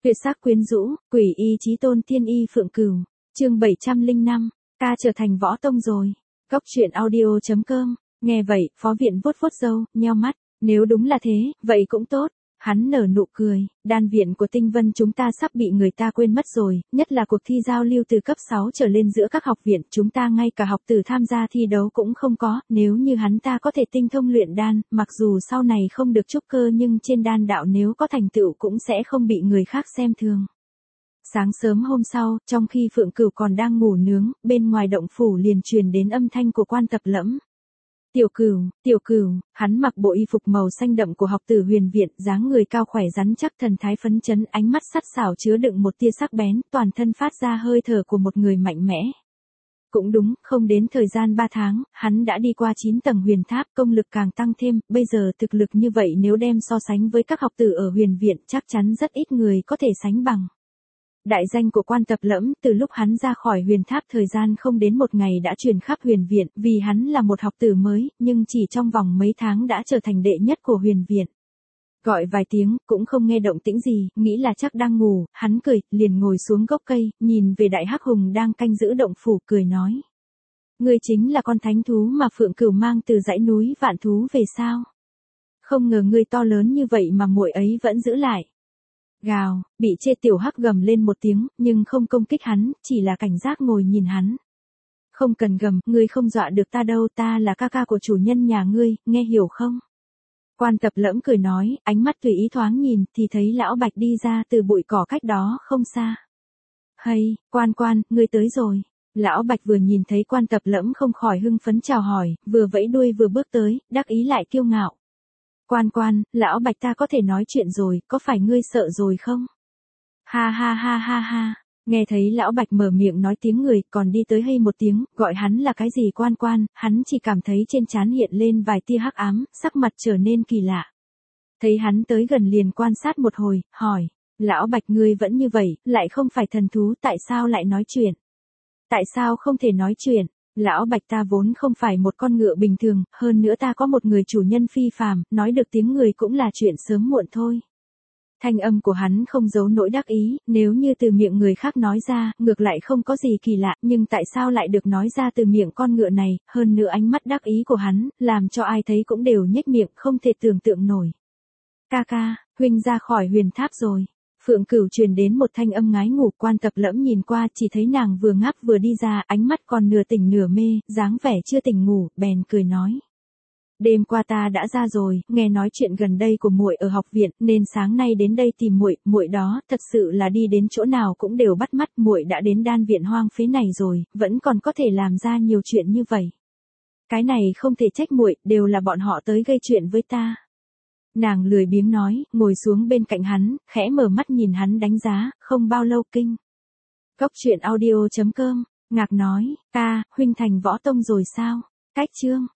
Tuyệt sắc quyến rũ, quỷ y chí tôn tiên y Phượng Cửu. Chương 705, ta trở thành võ tông rồi. Góc truyện audio.com. Nghe vậy, phó viện vuốt vuốt râu, nheo mắt, nếu đúng là thế, vậy cũng tốt. Hắn nở nụ cười, đan viện của Tinh Vân chúng ta sắp bị người ta quên mất rồi, nhất là cuộc thi giao lưu từ cấp 6 trở lên giữa các học viện, chúng ta ngay cả học tử tham gia thi đấu cũng không có, nếu như hắn ta có thể tinh thông luyện đan, mặc dù sau này không được trúc cơ nhưng trên đan đạo nếu có thành tựu cũng sẽ không bị người khác xem thường. Sáng sớm hôm sau, trong khi Phượng Cửu còn đang ngủ nướng, bên ngoài động phủ liền truyền đến âm thanh của Quan Tập Lẫm. Tiểu Cửu, hắn mặc bộ y phục màu xanh đậm của học tử Huyền viện, dáng người cao khỏe rắn chắc, thần thái phấn chấn, ánh mắt sắc sảo chứa đựng một tia sắc bén, toàn thân phát ra hơi thở của một người mạnh mẽ. Cũng đúng, không đến thời gian 3 tháng, hắn đã đi qua 9 tầng huyền tháp, công lực càng tăng thêm, bây giờ thực lực như vậy nếu đem so sánh với các học tử ở Huyền viện, chắc chắn rất ít người có thể sánh bằng. Đại danh của Quan Tập Lẫm từ lúc hắn ra khỏi huyền tháp thời gian không đến một ngày đã truyền khắp Huyền viện, vì hắn là một học tử mới, nhưng chỉ trong vòng mấy tháng đã trở thành đệ nhất của Huyền viện. Gọi vài tiếng, cũng không nghe động tĩnh gì, nghĩ là chắc đang ngủ, hắn cười, liền ngồi xuống gốc cây, nhìn về Đại Hắc Hùng đang canh giữ động phủ, cười nói. Ngươi chính là con thánh thú mà Phượng Cửu mang từ dãy núi Vạn Thú về sao? Không ngờ ngươi to lớn như vậy mà muội ấy vẫn giữ lại. Gào, bị chê tiểu hắc gầm lên một tiếng, nhưng không công kích hắn, chỉ là cảnh giác ngồi nhìn hắn. Không cần gầm, ngươi không dọa được ta đâu, ta là ca ca của chủ nhân nhà ngươi, nghe hiểu không? Quan Tập Lẫm cười nói, ánh mắt tùy ý thoáng nhìn, thì thấy lão Bạch đi ra từ bụi cỏ cách đó không xa. Hay, Quan, ngươi tới rồi. Lão Bạch vừa nhìn thấy Quan Tập Lẫm không khỏi hưng phấn chào hỏi, vừa vẫy đuôi vừa bước tới, đắc ý lại kiêu ngạo. Quan, lão Bạch ta có thể nói chuyện rồi, có phải ngươi sợ rồi không? Ha. Nghe thấy lão Bạch mở miệng nói tiếng người, còn đi tới hay một tiếng, gọi hắn là cái gì Quan, hắn chỉ cảm thấy trên trán hiện lên vài tia hắc ám, sắc mặt trở nên kỳ lạ. Thấy hắn tới gần liền quan sát một hồi, hỏi, lão Bạch ngươi vẫn như vậy, lại không phải thần thú, tại sao lại nói chuyện? Tại sao không thể nói chuyện? Lão Bạch ta vốn không phải một con ngựa bình thường, hơn nữa ta có một người chủ nhân phi phàm, nói được tiếng người cũng là chuyện sớm muộn thôi. Thanh âm của hắn không giấu nỗi đắc ý, nếu như từ miệng người khác nói ra, ngược lại không có gì kỳ lạ, nhưng tại sao lại được nói ra từ miệng con ngựa này, hơn nữa ánh mắt đắc ý của hắn, làm cho ai thấy cũng đều nhếch miệng, không thể tưởng tượng nổi. Ca, huynh ra khỏi huyền tháp rồi. Phượng Cửu truyền đến một thanh âm ngái ngủ, Quan Tập Lẫm nhìn qua chỉ thấy nàng vừa ngáp vừa đi ra, ánh mắt còn nửa tỉnh nửa mê, dáng vẻ chưa tỉnh ngủ, bèn cười nói. Đêm qua ta đã ra rồi, nghe nói chuyện gần đây của muội ở học viện, nên sáng nay đến đây tìm muội đó, thật sự là đi đến chỗ nào cũng đều bắt mắt, muội đã đến đan viện hoang phế này rồi, vẫn còn có thể làm ra nhiều chuyện như vậy. Cái này không thể trách muội, đều là bọn họ tới gây chuyện với ta. Nàng lười biếng nói, ngồi xuống bên cạnh hắn, khẽ mở mắt nhìn hắn đánh giá, không bao lâu kinh. Góc truyện audio.com, ngạc nói, ca, huynh thành võ tông rồi sao? Cách chương.